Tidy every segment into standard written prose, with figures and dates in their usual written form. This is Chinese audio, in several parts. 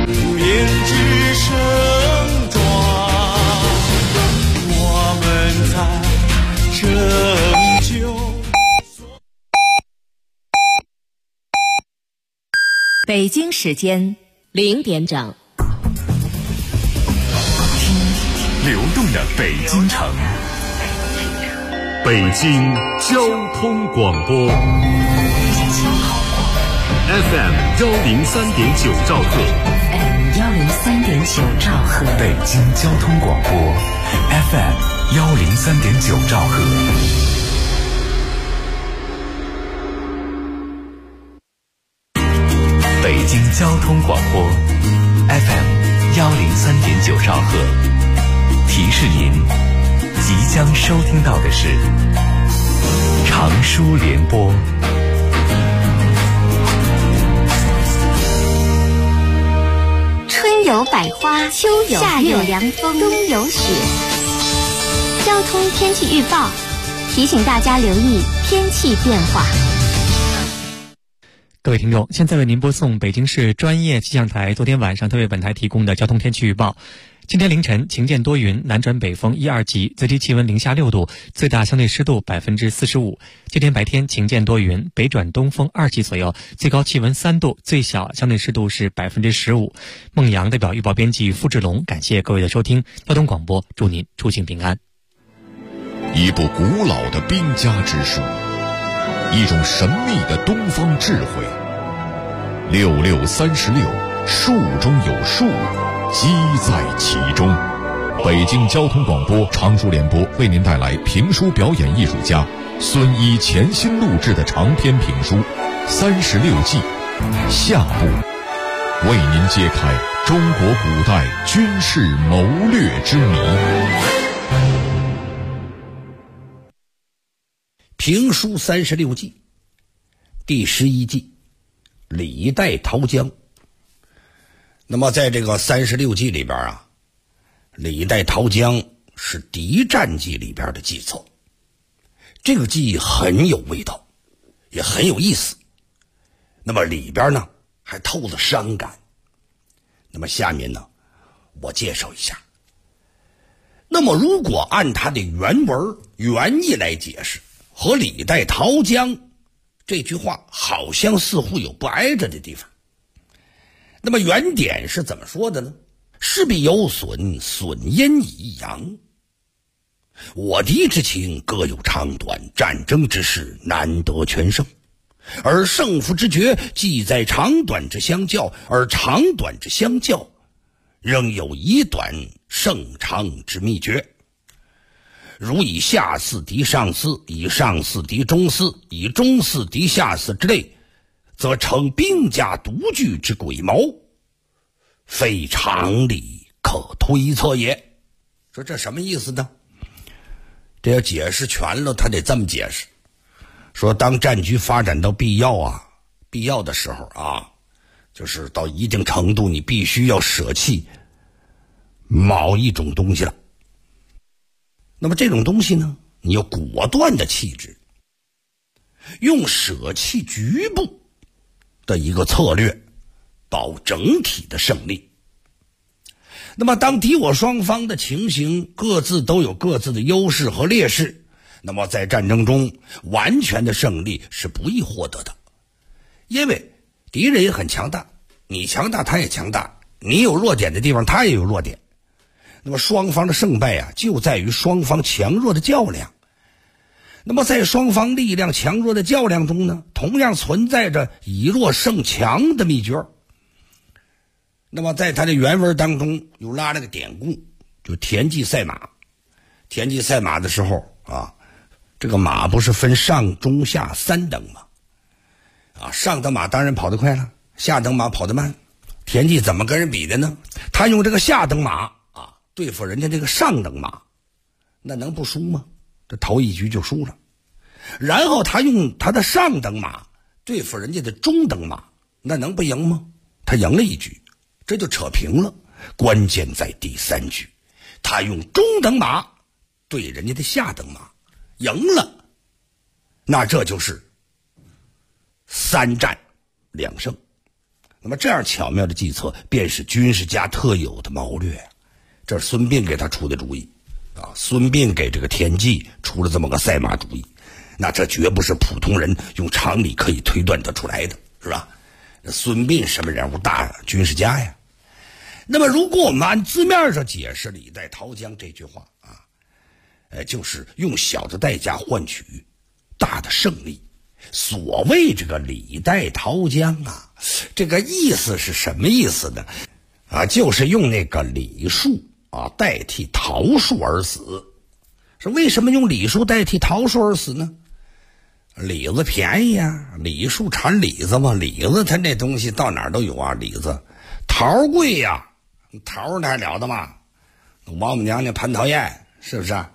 无言之声壮，我们在拯救。 北京时间0点整， 流动的北京城，北京交通广播 FM 103.9兆赫 103.9兆赫， 北京交通广播 FM 103.9兆赫。北京交通广播 FM 103.9兆赫，提示您即将收听到的是长舒联播。 春有百花，秋有夏有凉风，冬有雪。交通天气预报提醒大家留意天气变化。 各位听众，现在为您播送北京市专业气象台昨天晚上特为本台提供的交通天气预报。今天凌晨晴间多云，南转北风1、2级，最低气温零下6度，最大相对湿度45%。今天白天晴间多云，北转东风2级左右，最高气温3度，最小相对湿度是15%。孟阳代表预报编辑付志龙，感谢各位的收听。交通广播祝您出行平安。 一部古老的兵家之书，一种神秘的东方智慧。6636，数中有数，机在其中。北京交通广播长舒联播为您带来评书表演艺术家孙一全新录制的长篇评书《36计》下部，为您揭开中国古代军事谋略之谜。 评书36计第11计，李代桃僵。那么在这个36计里边啊，李代桃僵是敌战计里边的计策。这个计很有味道，也很有意思。那么里边呢还透了伤感。那么下面呢我介绍一下。那么如果按它的原文原意来解释，和李代桃僵这句话好像似乎有不挨着的地方。那么原点是怎么说的呢？士必有损，损因以扬。我敌之情各有长短，战争之事难得全胜，而胜负之决既在长短之相较，而长短之相较仍有以短胜长之秘诀。如以下四敌上四，以上四敌中四，以中四敌下四之类，则成兵家独具之诡谋，非常理可推测也。说这什么意思呢？这要解释全了，他得这么解释。说当战局发展到必要的时候啊，就是到一定程度，你必须要舍弃某一种东西了。那么这种东西呢，你有果断的气质，用舍弃局部的一个策略保整体的胜利。那么当敌我双方的情形各自都有各自的优势和劣势，那么在战争中完全的胜利是不易获得的。因为敌人也很强大，你强大他也强大，你有弱点的地方他也有弱点。那么双方的胜败啊，就在于双方强弱的较量。那么在双方力量强弱的较量中呢，同样存在着以弱胜强的秘诀。那么在他的原文当中又拉了个典故，就田忌赛马。田忌赛马的时候啊，这个马不是分上中下3等吗？啊，上等马当然跑得快了，下等马跑得慢。田忌怎么跟人比的呢？他用这个下等马对付人家这个上等马，那能不输吗？这头一局就输了。然后他用他的上等马对付人家的中等马，那能不赢吗？他赢了一局，这就扯平了。关键在第3局，他用中等马对人家的下等马，赢了，那这就是3战2胜。 那么这样巧妙的计策，便是军事家特有的谋略。这是孙膑给他出的主意啊！孙膑给这个田忌出了这么个赛马主意，那这绝不是普通人用常理可以推断得出来的，是吧？孙膑什么人物？大军事家呀。那么如果我们按字面上解释李代桃僵这句话啊，就是用小的代价换取大的胜利。所谓这个李代桃僵啊，这个意思是什么意思呢？啊，就是用那个李树啊代替桃树而死。是为什么用李树代替桃树而死呢？李子便宜啊，李树产李子嘛，李子它那东西到哪儿都有啊，李子。桃贵呀，桃那还了得嘛？王母娘娘蟠桃宴是不是啊？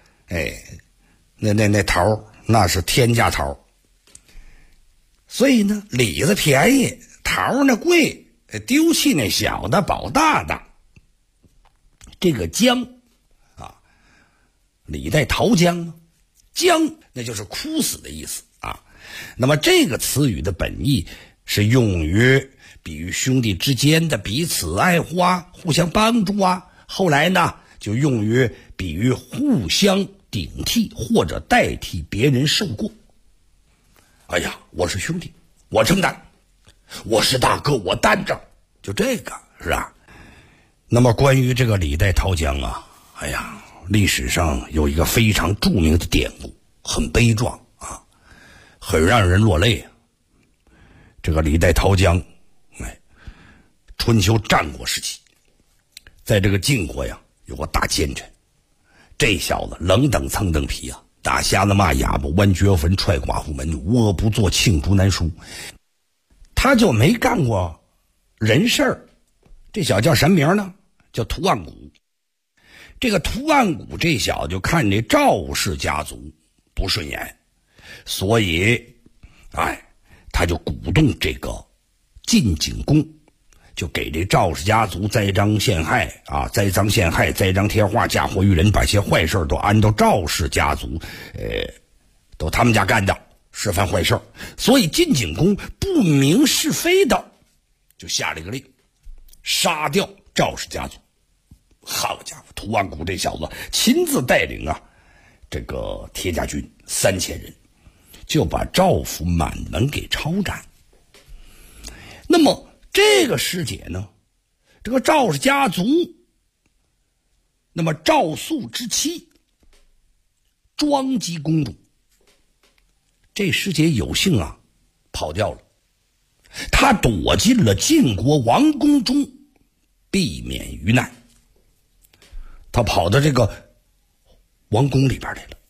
那桃那是天价桃。所以呢，李子便宜，桃呢贵，丢弃那小的保大的。这个僵啊，李代桃僵，僵那就是枯死的意思啊。那么这个词语的本意是用于比喻兄弟之间的彼此爱护啊，互相帮助啊。后来呢，就用于比喻互相顶替或者代替别人受过。哎呀，我是兄弟，我承担；我是大哥，我担着。就这个是吧？那么关于这个李代桃僵啊，哎呀，历史上有一个非常著名的典故，很悲壮啊，很让人落泪啊。这个李代桃僵，春秋战国时期，在这个晋国呀，有个大奸臣，这小子冷等蹭蹬皮啊，打瞎子骂哑巴，剜掘坟，踹寡妇门，无恶不作，罄竹难书。他就没干过人事儿。这小子叫什么名呢？叫屠岸贾。这个屠岸贾这小子就看这赵氏家族不顺眼，所以他就鼓动这个晋景公，就给这赵氏家族栽赃陷害啊，栽赃陷害，栽赃贴画，嫁祸于人，把些坏事都按照赵氏家族都他们家干的，是犯坏事。所以晋景公不明是非的就下了一个令，杀掉赵氏家族。好家伙，屠岸贾这小子亲自带领啊这个铁甲军3000人，就把赵府满门给抄斩。那么这个师姐呢，这个赵氏家族，那么赵肃之妻庄姬公主，这师姐有幸啊跑掉了，她躲进了晋国王宫中，避免于难。她跑到这个王宫里边来了。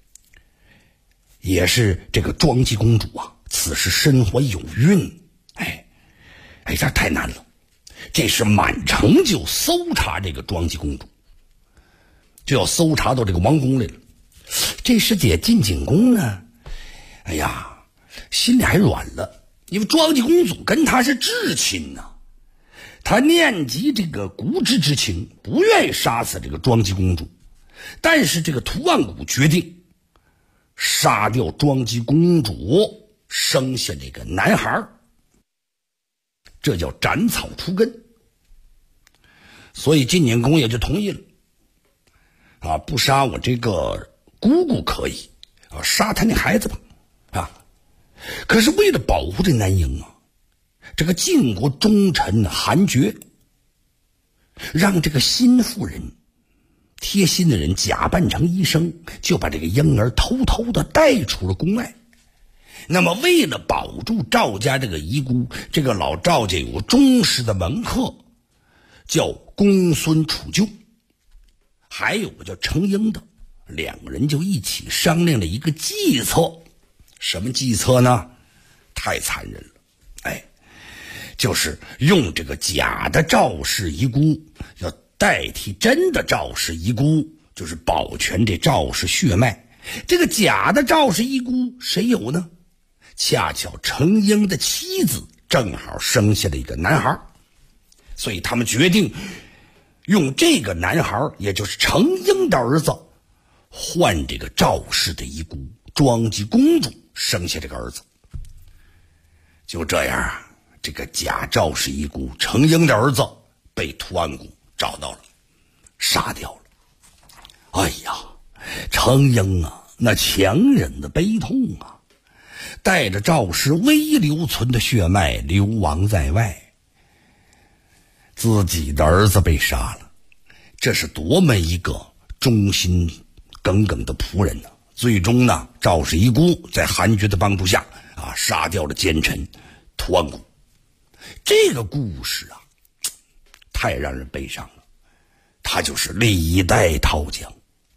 也是这个庄姬公主啊，此时身怀有孕，这太难了。这时满城就搜查这个庄姬公主，就要搜查到这个王宫来了。这师姐晋景公呢，心里还软了，因为庄姬公主跟他是至亲呐，他念及这个姑侄之情，不愿意杀死这个庄姬公主。但是这个屠岸贾决定杀掉庄姬公主，生下这个男孩，这叫斩草除根。所以晋景公也就同意了不杀我这个姑姑可以杀他那孩子吧可是为了保护这男婴这个晋国忠臣韩厥让这个新妇人贴心的人假扮成医生，就把这个婴儿偷偷的带出了宫外。那么为了保住赵家这个遗孤，这个老赵家有个忠实的门客叫公孙楚旧，还有个叫程婴的，两个人就一起商量了一个计策。什么计策呢？太残忍了，就是用这个假的赵氏遗孤要代替真的赵氏遗孤，就是保全这赵氏血脉。这个假的赵氏遗孤谁有呢？恰巧程婴的妻子正好生下了一个男孩，所以他们决定用这个男孩，也就是程婴的儿子，换这个赵氏的遗孤庄姬公主生下这个儿子。就这样这个假赵氏遗孤程婴的儿子被图案谷找到了，杀掉了。哎呀，程婴啊，那强忍的悲痛啊，带着赵氏微留存的血脉流亡在外，自己的儿子被杀了，这是多么一个忠心耿耿的仆人呢！最终呢，赵氏遗孤在韩厥的帮助下杀掉了奸臣图案谷。这个故事啊，太让人悲伤了，他就是李代桃僵。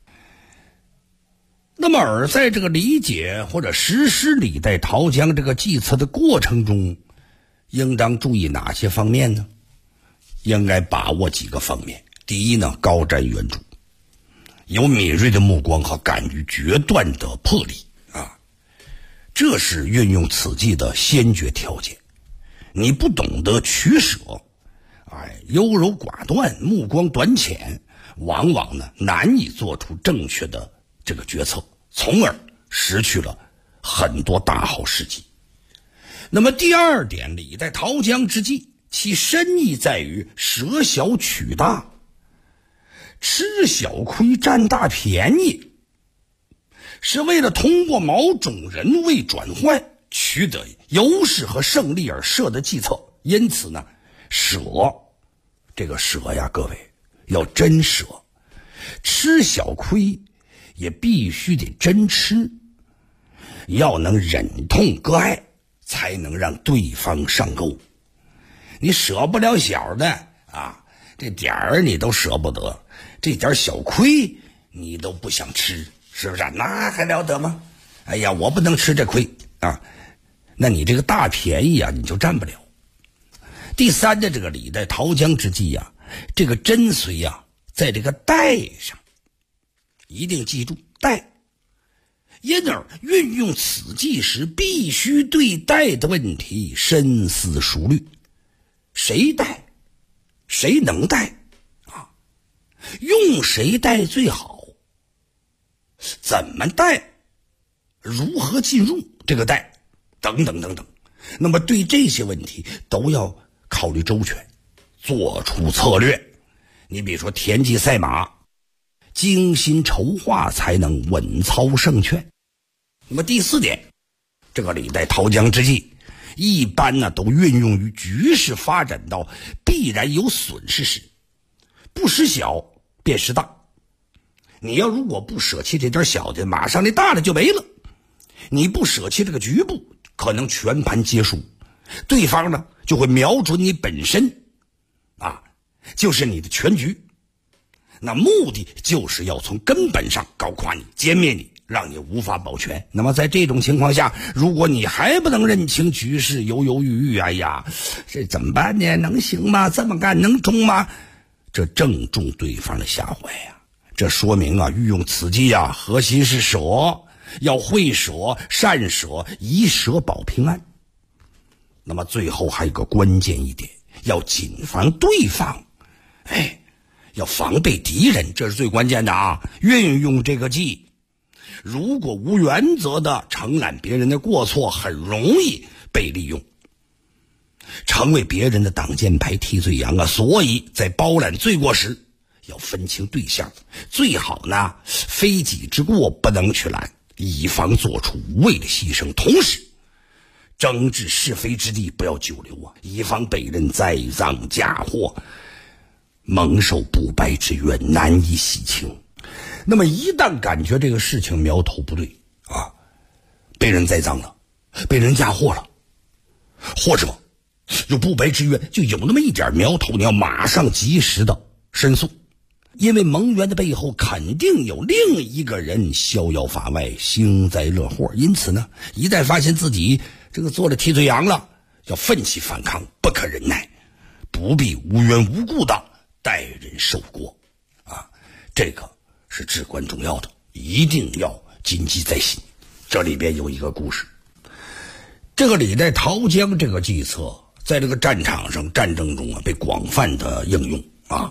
那么而在这个理解或者实施李代桃僵这个计策的过程中，应当注意哪些方面呢？应该把握几个方面。第一呢，高瞻远瞩，有敏锐的目光和敢于决断的魄力啊，这是运用此计的先决条件。你不懂得取舍，优柔寡断，目光短浅，往往呢难以做出正确的这个决策，从而失去了很多大好时机。那么第二点，李代桃僵之计，其深意在于舍小取大，吃小亏占大便宜，是为了通过某种人为转换取得优势和胜利而设的计策。因此呢，舍，这个舍呀，各位要真舍，吃小亏也必须得真吃，要能忍痛割爱，才能让对方上钩。你舍不了小的这点儿你都舍不得，这点小亏你都不想吃，是不是？那还了得吗？哎呀，我不能吃这亏那你这个大便宜你就占不了。第三的这个李代桃僵之计这个真髓在这个代上，一定记住代。因而运用此计时，必须对代的问题深思熟虑。谁代？谁能代用谁代最好？怎么代？如何进入这个代？等等等等。那么对这些问题都要考虑周全，做出策略。你比如说田忌赛马，精心筹划才能稳操胜券。那么第四点，这个李代桃僵之计一般都运用于局势发展到必然有损失时，不失小便失大。你要如果不舍弃这点小的，马上这大的就没了。你不舍弃这个局部，可能全盘皆输，对方呢就会瞄准你本身就是你的全局。那目的就是要从根本上搞垮你，歼灭你，让你无法保全。那么在这种情况下，如果你还不能认清局势，犹犹豫豫，这怎么办呢？能行吗？这么干能中吗？这正中对方的下怀这说明运用此计核心是舍，要会舍、善舍，以舍保平安。那么最后还有个关键一点，要谨防对方，要防备敌人，这是最关键的运用这个计，如果无原则的承揽别人的过错，很容易被利用，成为别人的挡箭牌、替罪羊所以在包揽罪过时，要分清对象，最好呢非己之过不能去揽，以防做出无谓的牺牲。同时争执是非之地不要久留以防被人栽赃嫁祸，蒙受不白之冤，难以洗清。那么一旦感觉这个事情苗头不对被人栽赃了，被人嫁祸了，或者有不白之冤，就有那么一点苗头，你要马上及时的申诉。因为蒙冤的背后肯定有另一个人逍遥法外，幸灾乐祸。因此呢，一旦发现自己这个做了替罪羊了，要奋起反抗，不可忍耐，不必无缘无故的代人受过这个是至关重要的，一定要谨记在心。这里边有一个故事，这个李代桃僵这个计策在这个战场上战争中被广泛的应用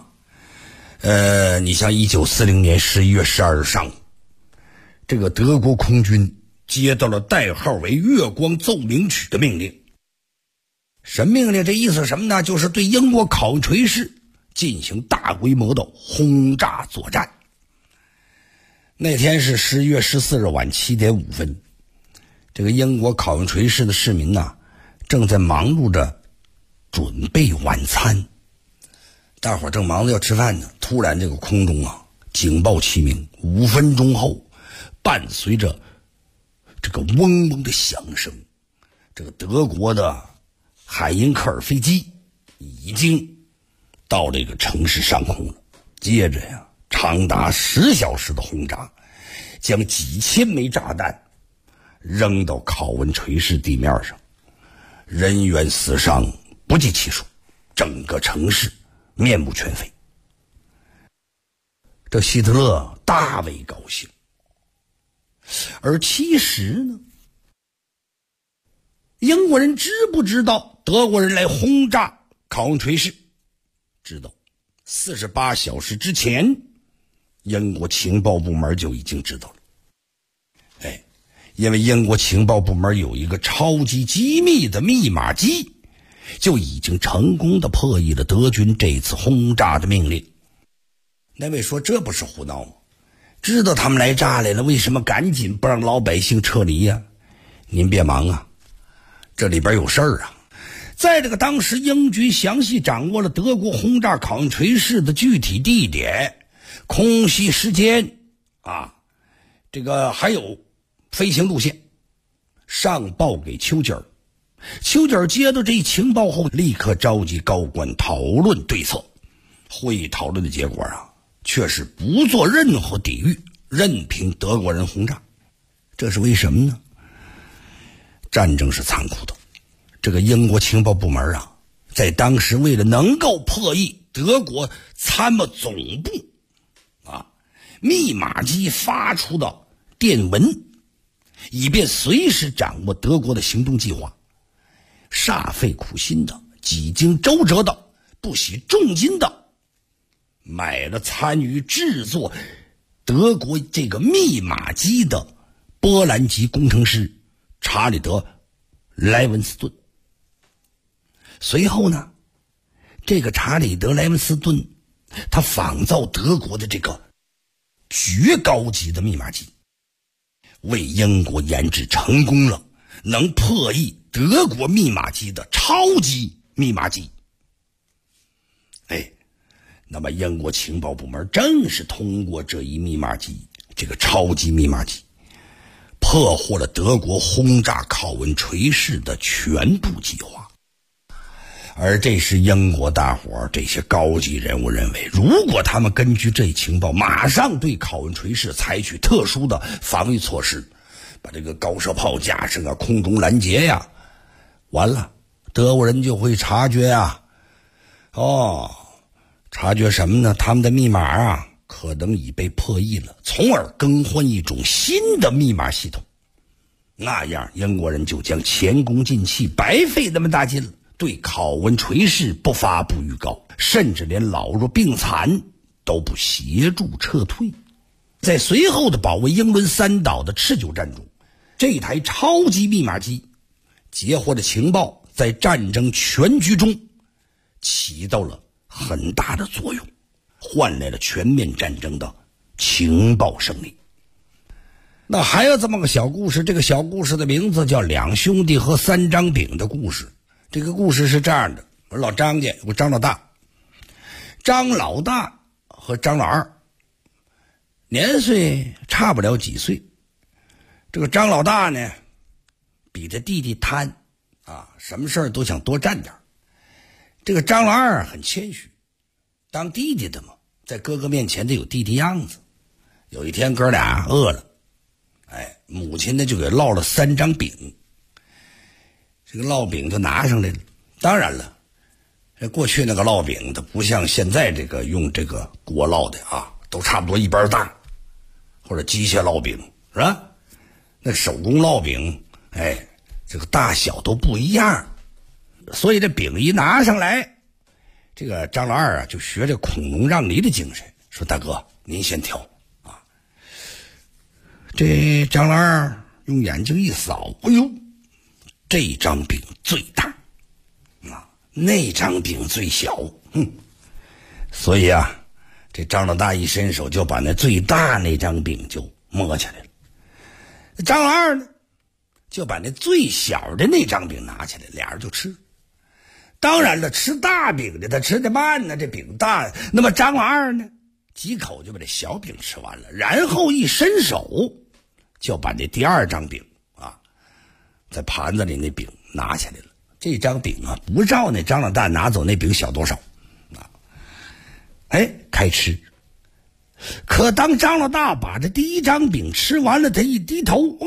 你像1940年11月12日上午，这个德国空军接到了代号为月光奏鸣曲的命令， 什么命令？这意思是什么呢？就是对英国考文垂市进行大规模的轰炸作战。那天是11月14日晚7点5分，这个英国考文垂市的市民正在忙碌着准备晚餐，大伙正忙着要吃饭呢，突然这个空中警报齐鸣，5分钟后，伴随着这个嗡嗡的响声，这个德国的海因克尔飞机已经到这个城市上空了。接着长达10小时的轰炸，将几千枚炸弹扔到考文垂市地面上，人员死伤不计其数，整个城市面目全非。这希特勒大为高兴。而其实呢，英国人知不知道德国人来轰炸考文垂市？知道。48小时之前，英国情报部门就已经知道了。因为英国情报部门有一个超级机密的密码机，就已经成功的破译了德军这次轰炸的命令。那位说这不是胡闹吗？知道他们来炸来了，为什么赶紧不让老百姓撤离呀？您别忙这里边有事儿在这个当时，英军详细掌握了德国轰炸考文垂市的具体地点、空袭时间这个还有飞行路线，上报给丘吉尔。丘吉尔接到这一情报后，立刻召集高官讨论对策。会议讨论的结果却是不做任何抵御，任凭德国人轰炸。这是为什么呢？战争是残酷的，这个英国情报部门在当时为了能够破译德国参谋总部密码机发出的电文，以便随时掌握德国的行动计划，煞费苦心的，几经周折的，不惜重金的买了参与制作德国这个密码机的波兰籍工程师查理德·莱文斯顿。随后呢，这个查理德·莱文斯顿他仿造德国的这个绝高级的密码机，为英国研制成功了能破译德国密码机的超级密码机。那么英国情报部门正是通过这一密码机，这个超级密码机，破获了德国轰炸考文垂市的全部计划。而这时英国大伙这些高级人物认为，如果他们根据这一情报马上对考文垂市采取特殊的防御措施，把这个高射炮架上空中拦截完了德国人就会察觉察觉什么呢？他们的密码可能已被破译了，从而更换一种新的密码系统。那样英国人就将前功尽弃，白费那么大劲了，对考文垂市不发布预告，甚至连老弱病残都不协助撤退。在随后的保卫英伦三岛的持久战中，这台超级密码机截获的情报在战争全局中起到了很大的作用，换来了全面战争的情报胜利。那还有这么个小故事，这个小故事的名字叫两兄弟和三张饼的故事。这个故事是这样的，我老张家有个张老大，张老大和张老二年岁差不了几岁。这个张老大呢比他弟弟贪什么事儿都想多占点。这个张老二很谦虚，当弟弟的嘛，在哥哥面前得有弟弟样子。有一天哥俩饿了，母亲呢就给烙了3张饼，这个烙饼就拿上来了。当然了，过去那个烙饼它不像现在这个用这个锅烙的都差不多一般大，或者机械烙饼是吧？那手工烙饼这个大小都不一样，所以这饼一拿上来，这个张老二就学这孔融让梨的精神，说大哥您先挑这张老二用眼睛一扫，哎呦，这张饼最大那张饼最小。所以啊，这张老大一伸手就把那最大那张饼就摸起来了。张老二呢，就把那最小的那张饼拿起来，俩人就吃。当然了，吃大饼的他吃得慢呢，这饼大。那么张老二呢，几口就把这小饼吃完了，然后一伸手就把那第二张饼啊，在盘子里那饼拿下来了。这张饼啊，不照那张老大拿走那饼小多少啊。开吃。可当张老大把这第一张饼吃完了，他一低头，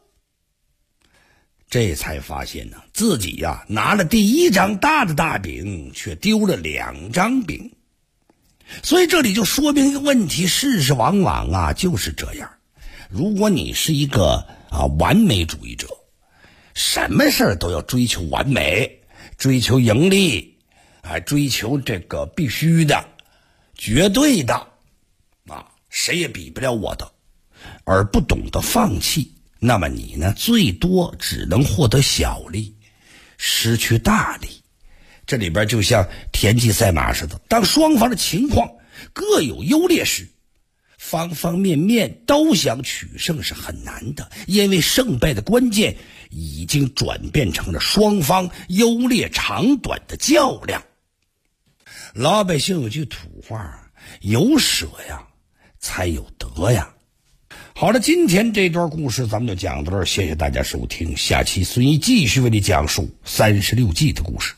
这才发现呢，自己呀拿了第一张大的大饼，却丢了2张饼。所以这里就说明一个问题，事实往往啊就是这样。如果你是一个完美主义者，什么事儿都要追求完美，追求盈利，追求这个必须的、绝对的，谁也比不了我的，而不懂得放弃，那么你呢，最多只能获得小利，失去大利。这里边就像田忌赛马似的，当双方的情况各有优劣时，方方面面都想取胜是很难的，因为胜败的关键已经转变成了双方优劣长短的较量。老百姓有句土话，有舍呀才有得呀。好了，今天这段故事咱们就讲到这儿，谢谢大家收听，下期孙一继续为你讲述36计的故事。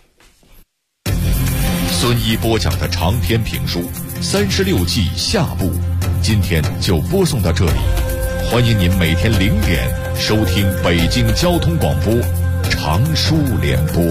孙一播讲的长篇评书《36计》下部，今天就播送到这里。欢迎您每天0点收听北京交通广播长书联播。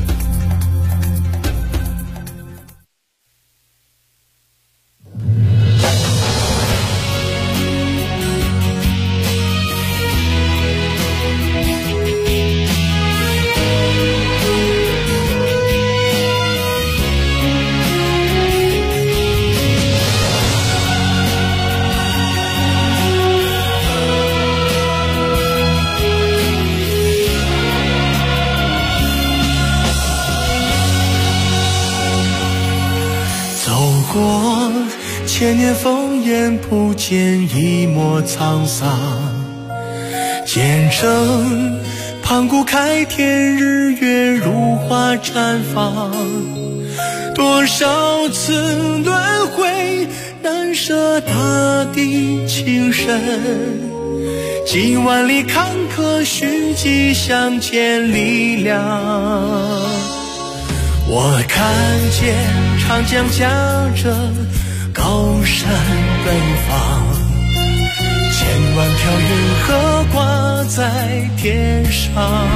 千年烽烟不见一抹沧桑，见证盘古开天，日月如花绽放。多少次轮回，难舍大地情深。几万里坎坷，寻迹相见力量。我看见长江夹着高山奔放，千万条云河挂在天上。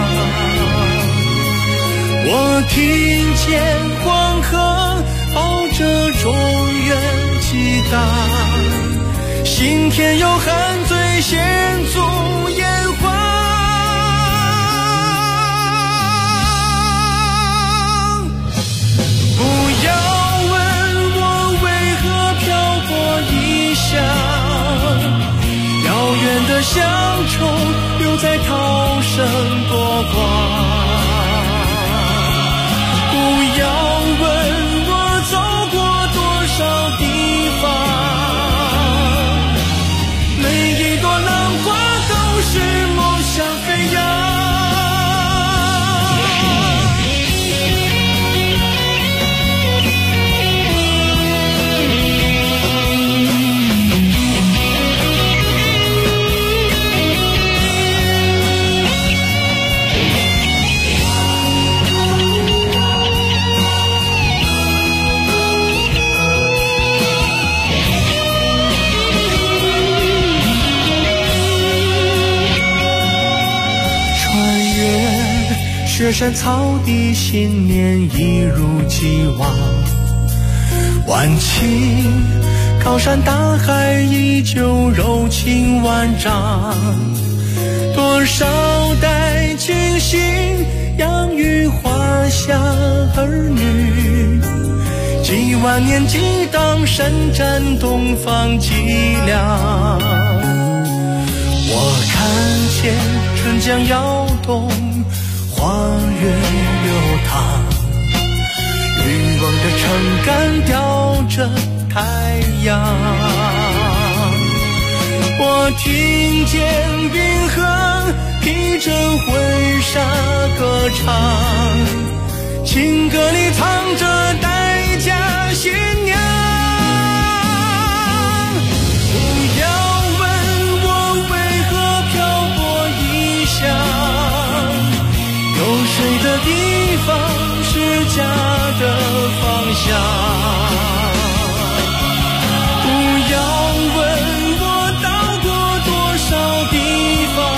我听见黄河抱着中原激荡，心田有汉醉险阻炎黄。不要遥远的乡愁留在涛声波光。不要问我走过多少地方，每一朵浪花都是梦想飞扬。雪山草地，信念一如既往。万顷高山大海，依旧柔情万丈。多少代精心养育华夏儿女，几万年激荡，伸展东方脊梁。我看见春江摇动，花月流淌， 撑杆吊着太阳。我听见冰河披着婚纱歌唱，情歌里藏着待嫁新娘。不要问我为何漂泊异乡，有水的地方是家的方向。不要问我到过多少地方，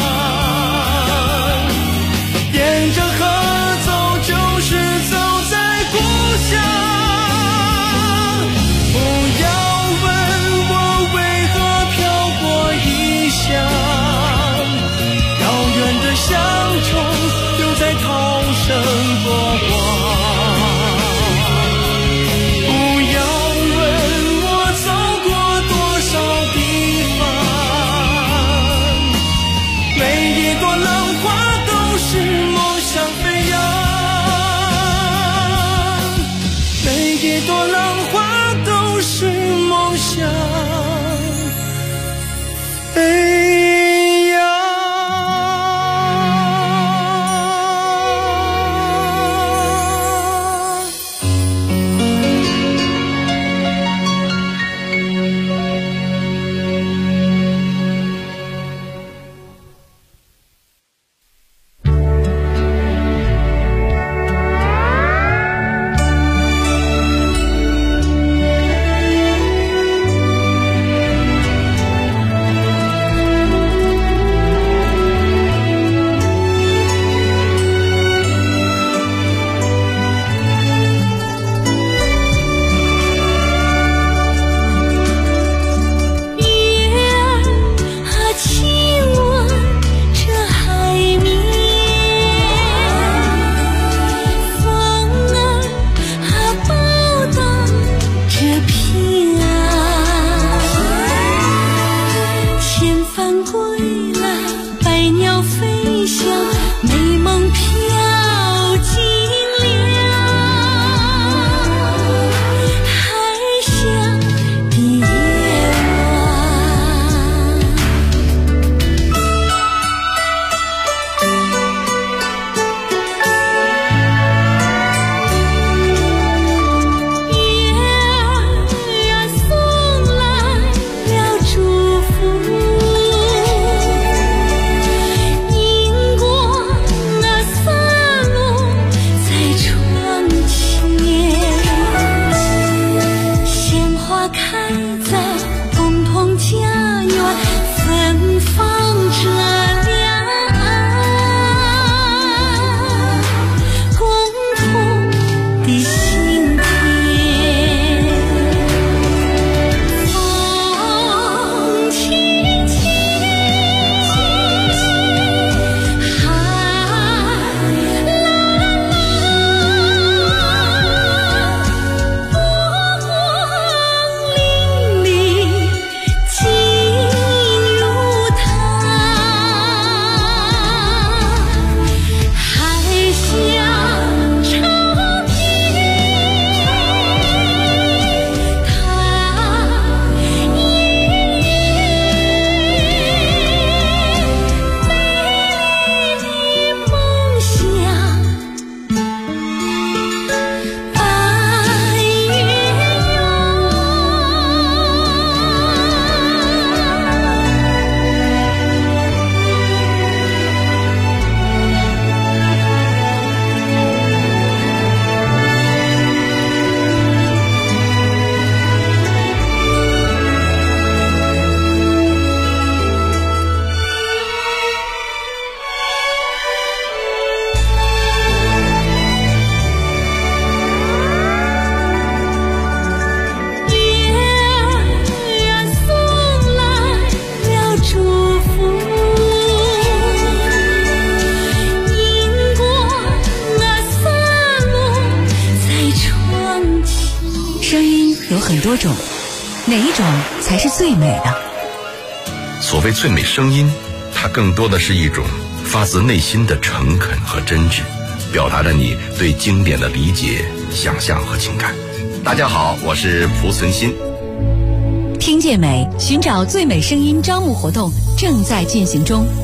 沿着河走就是走在故乡。不要问我为何漂泊异乡，遥远的乡愁留在涛声波光。 有很多种，哪一种才是最美的？ 所谓最美声音，它更多的是一种发自内心的诚恳和真挚，表达着你对经典的理解、想象和情感。 大家好，我是蒲存昕。 听见美，寻找最美声音招募活动正在进行中。